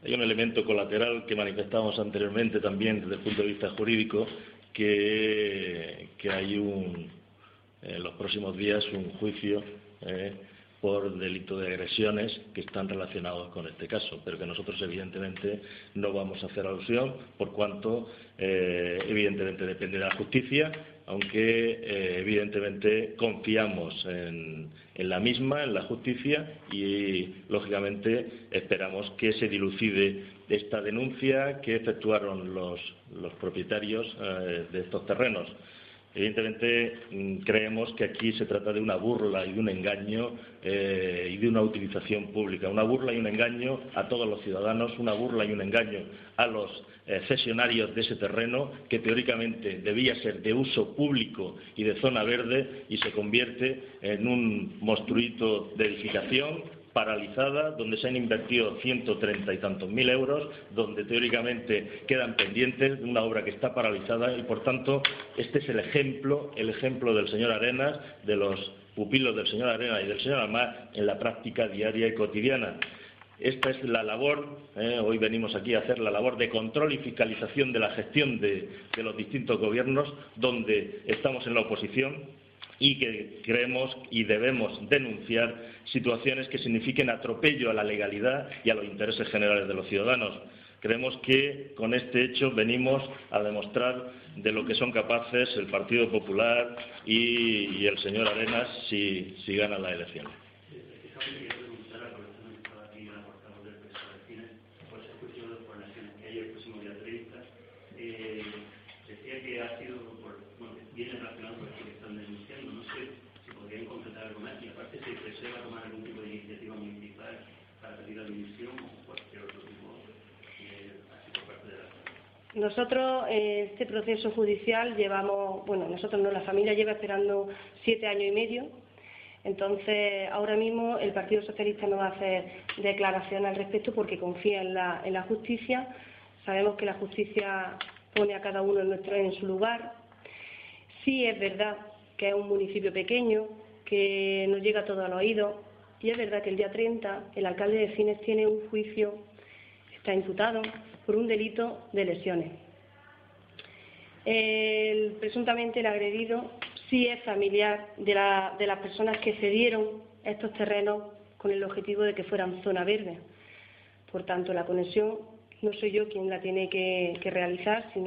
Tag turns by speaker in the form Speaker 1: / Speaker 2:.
Speaker 1: hay un elemento colateral que manifestábamos anteriormente también desde el punto de vista jurídico, que hay en los próximos días un juicio por delito de agresiones que están relacionados con este caso, pero que nosotros evidentemente no vamos a hacer alusión, por cuanto evidentemente depende de la justicia, aunque evidentemente confiamos en la misma, en la justicia, y lógicamente esperamos que se dilucide esta denuncia que efectuaron los propietarios de estos terrenos. Evidentemente, creemos que aquí se trata de una burla y de un engaño y de una utilización pública. Una burla y un engaño a todos los ciudadanos, una burla y un engaño a los cesionarios de ese terreno, que teóricamente debía ser de uso público y de zona verde, y se convierte en un monstruito de edificación paralizada, donde se han invertido 130 y tantos mil euros, donde teóricamente quedan pendientes de una obra que está paralizada, y por tanto este es el ejemplo del señor Arenas, de los pupilos del señor Arenas y del señor Amar en la práctica diaria y cotidiana. Esta es la labor, hoy venimos aquí a hacer la labor de control y fiscalización de la gestión de los distintos gobiernos, donde estamos en la oposición, y que creemos y debemos denunciar situaciones que signifiquen atropello a la legalidad y a los intereses generales de los ciudadanos. Creemos que con este hecho venimos a demostrar de lo que son capaces el Partido Popular y el señor Arenas si ganan las elecciones.
Speaker 2: Decía que ha sido viene relacionado con lo que están denunciando. No sé si podrían completar algo más, y aparte si se va a tomar algún tipo de iniciativa municipal para pedir la dimisión o cualquier otro tipo así por parte de la...
Speaker 3: Nosotros, este proceso judicial nosotros no, la familia lleva esperando 7 años y medio. Entonces, ahora mismo el Partido Socialista no va a hacer declaración al respecto porque confía en la justicia. Sabemos que la justicia pone a cada uno en su lugar. Sí es verdad que es un municipio pequeño, que no llega todo al oído, y es verdad que el día 30 el alcalde de Fines tiene un juicio, está imputado por un delito de lesiones. Presuntamente el agredido sí es familiar de las personas que cedieron estos terrenos con el objetivo de que fueran zona verde. Por tanto, la conexión no soy yo quien la tiene que realizar, sino